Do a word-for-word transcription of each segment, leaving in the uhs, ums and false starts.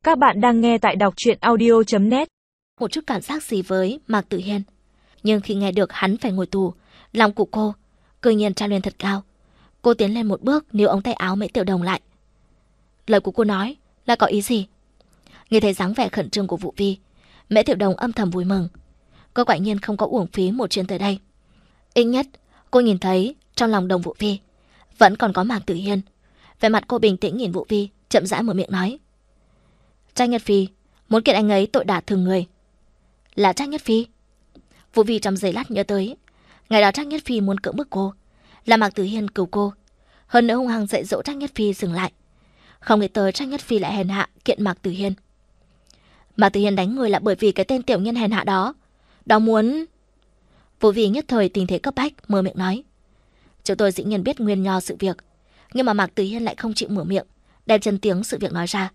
Các bạn đang nghe tại đọc truyện audio chấm net. Một chút cảm giác gì với Mạc Tử Hiên. Nhưng khi nghe được hắn phải ngồi tù, lòng của cô cười nhiên trao lên thật cao. Cô tiến lên một bước níu ống tay áo Mễ Tiểu Đồng lại. Lời của cô nói là có ý gì? Nghe thấy dáng vẻ khẩn trương của Vũ Vi, Mễ Tiểu Đồng âm thầm vui mừng. Cô quả nhiên không có uổng phí một chuyến tới đây. Ít nhất cô nhìn thấy trong lòng Đồng Vũ Vi vẫn còn có Mạc Tử Hiên. Vẻ mặt cô bình tĩnh nhìn Vũ Vi, chậm rãi mở miệng nói: Trác Nhất Phi muốn kiện anh ấy tội đả thương người. Là Trác Nhất Phi? Vũ Vi trong giây lát nhớ tới ngày đó Trác Nhất Phi muốn cưỡng bức cô, là Mạc Tử Hiên cứu cô, hơn nữa hung hăng dạy dỗ Trác Nhất Phi dừng lại. Không nghĩ tới Trác Nhất Phi lại hèn hạ kiện Mạc Tử Hiên. Mạc Tử Hiên đánh người là bởi vì cái tên tiểu nhân hèn hạ đó. Đó muốn... Vũ Vi nhất thời tình thế cấp bách mở miệng nói: Chúng tôi dĩ nhiên biết nguyên do sự việc, nhưng mà Mạc Tử Hiên lại không chịu mở miệng, đem chân tiếng sự việc nói ra.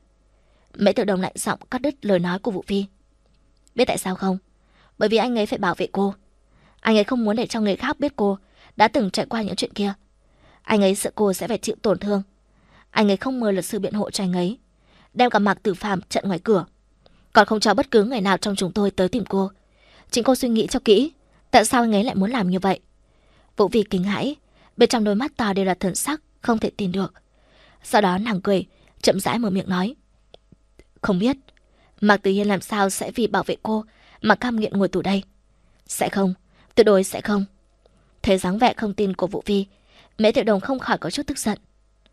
Mễ Tiểu Đồng lạnh giọng cắt đứt lời nói của Vũ Vi. Biết tại sao không? Bởi vì anh ấy phải bảo vệ cô. Anh ấy không muốn để cho người khác biết cô đã từng trải qua những chuyện kia. Anh ấy sợ cô sẽ phải chịu tổn thương. Anh ấy không mời luật sư biện hộ cho anh ấy, đem cả Mạc Tử Phàm chặn ngoài cửa, còn không cho bất cứ người nào trong chúng tôi tới tìm cô. Chính cô suy nghĩ cho kỹ, tại sao anh ấy lại muốn làm như vậy? Vũ Vi kinh hãi, bên trong đôi mắt to đều là thần sắc không thể tin được. Sau đó nàng cười, chậm rãi mở miệng nói: Không biết. Mạc Tử Hiên làm sao sẽ vì bảo vệ cô mà cam nghiện ngồi tù đây? Sẽ không, tuyệt đối sẽ không. Thấy dáng vẻ không tin của Vũ Vi, Mễ Tiểu Đồng không khỏi có chút tức giận.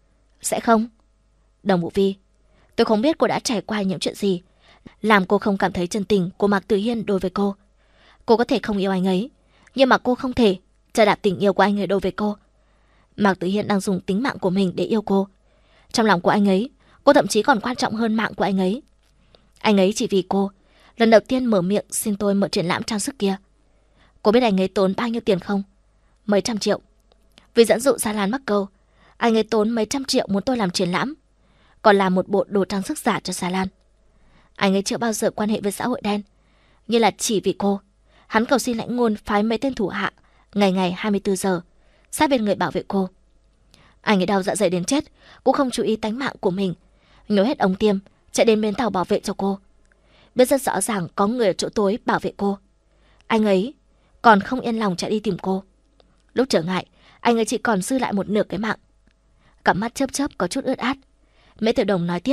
Sẽ không? Đồng Vũ Vi, tôi không biết cô đã trải qua những chuyện gì làm cô không cảm thấy chân tình của Mạc Tử Hiên đối với cô. Cô có thể không yêu anh ấy, nhưng mà cô không thể trà đạp tình yêu của anh ấy đối với cô. Mạc Tử Hiên đang dùng tính mạng của mình để yêu cô. Trong lòng của anh ấy, cô thậm chí còn quan trọng hơn mạng của anh ấy. Anh ấy chỉ vì cô lần đầu tiên mở miệng xin tôi mở triển lãm trang sức kia. Cô biết anh ấy tốn bao nhiêu tiền không? Mấy trăm triệu. Vì dẫn dụ Gia Lan mắc câu, anh ấy tốn mấy trăm triệu muốn tôi làm triển lãm, còn làm một bộ đồ trang sức giả cho Gia Lan. Anh ấy chưa bao giờ quan hệ với xã hội đen, như là chỉ vì cô, hắn cầu xin lãnh ngôn phái mấy tên thủ hạ ngày ngày hai mươi tư giờ sát bên người bảo vệ cô. Anh ấy đau dạ dày đến chết cũng không chú ý tánh mạng của mình, nhổ hết ống tiêm chạy đến bến tàu bảo vệ cho cô. Biết rất rõ ràng có người ở chỗ tối bảo vệ cô, anh ấy còn không yên lòng chạy đi tìm cô. Lúc trở ngại, anh ấy chỉ còn dư lại một nửa cái mạng. Cặp mắt chớp chớp có chút ướt át, Mễ Tiểu Đồng nói tiếp: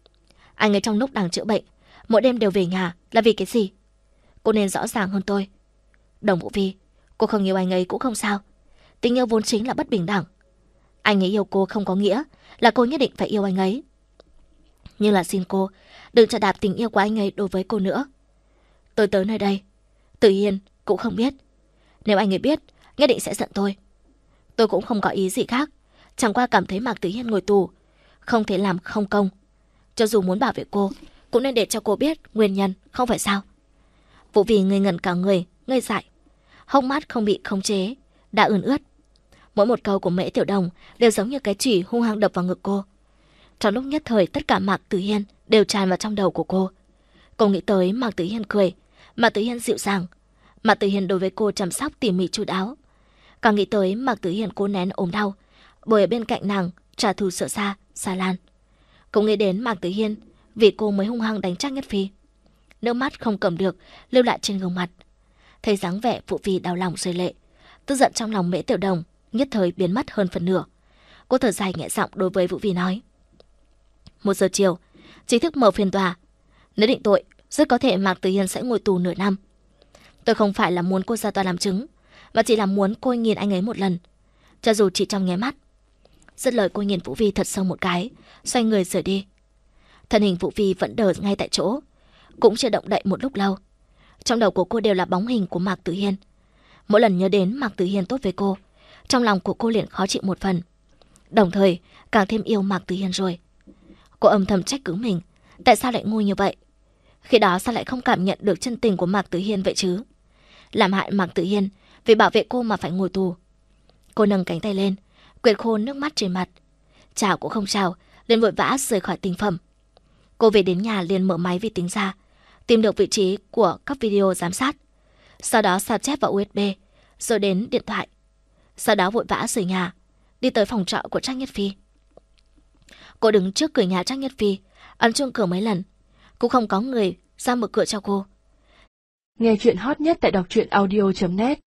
Anh ấy trong lúc đang chữa bệnh, mỗi đêm đều về nhà là vì cái gì? Cô nên rõ ràng hơn tôi. Đồng Vũ Vi, cô không yêu anh ấy cũng không sao. Tình yêu vốn chính là bất bình đẳng. Anh ấy yêu cô không có nghĩa là cô nhất định phải yêu anh ấy. Nhưng là xin cô đừng chà đạp tình yêu của anh ấy đối với cô nữa. Tôi tới nơi đây, Tử Hiên cũng không biết. Nếu anh ấy biết, nhất định sẽ giận tôi. Tôi cũng không có ý gì khác, chẳng qua cảm thấy Mạc Tử Hiên ngồi tù không thể làm không công. Cho dù muốn bảo vệ cô, cũng nên để cho cô biết nguyên nhân, không phải sao? Vũ Vi ngây ngẩn cả người, ngây dại, hốc mắt không bị khống chế, đã ươn ướt. Mỗi một câu của Mễ Tiểu Đồng đều giống như cái chùy hung hăng đập vào ngực cô. Trong lúc nhất thời, tất cả Mạc Tử Hiên đều tràn vào trong đầu của cô. Cô nghĩ tới Mạc Tử Hiên cười, Mạc Tử Hiên dịu dàng, Mạc Tử Hiên đối với cô chăm sóc tỉ mỉ chu đáo. Càng nghĩ tới Mạc Tử Hiên cố nén ốm đau, bởi ở bên cạnh nàng trả thù sợ xa, Sa Lan. Cũng nghĩ đến Mạc Tử Hiên vì cô mới hung hăng đánh Trác Nhất Phi. Nước mắt không cầm được lưu lại trên gương mặt. Thấy dáng vẻ Vũ Vi đau lòng rơi lệ, tức giận trong lòng Mễ Tiểu Đồng nhất thời biến mất hơn phần nửa. Cô thở dài nhẹ giọng đối với Vũ Vi nói: Một giờ chiều chính thức mở phiên tòa. Nếu định tội, rất có thể Mạc Tử Hiên sẽ ngồi tù nửa năm. Tôi không phải là muốn cô ra tòa làm chứng, mà chỉ là muốn cô nhìn anh ấy một lần, cho dù chỉ trong nháy mắt. Dứt lời, cô nhìn Vũ Vi thật sâu một cái, xoay người rời đi. Thân hình Vũ Vi vẫn đờ ngay tại chỗ, cũng chưa động đậy một lúc lâu. Trong đầu của cô đều là bóng hình của Mạc Tử Hiên. Mỗi lần nhớ đến Mạc Tử Hiên tốt với cô, trong lòng của cô liền khó chịu một phần, đồng thời càng thêm yêu Mạc Tử Hiên rồi. Cô âm thầm trách cứ mình, tại sao lại ngu như vậy? Khi đó sao lại không cảm nhận được chân tình của Mạc Tử Hiên vậy chứ? Làm hại Mạc Tử Hiên vì bảo vệ cô mà phải ngồi tù. Cô nâng cánh tay lên, quệt khô nước mắt trên mặt. Chào cũng không chào, liền vội vã rời khỏi tinh phẩm. Cô về đến nhà liền mở máy vi tính ra, tìm được vị trí của các video giám sát, sau đó sao chép vào u ét bê, rồi đến điện thoại. Sau đó vội vã rời nhà, đi tới phòng trọ của Trác Nhất Phi. Cô đứng trước cửa nhà Trác Nhất Phi, ấn chuông cửa mấy lần, cũng không có người ra mở cửa cho cô. Nghe chuyện hot nhất tại đọc truyện audio chấm net.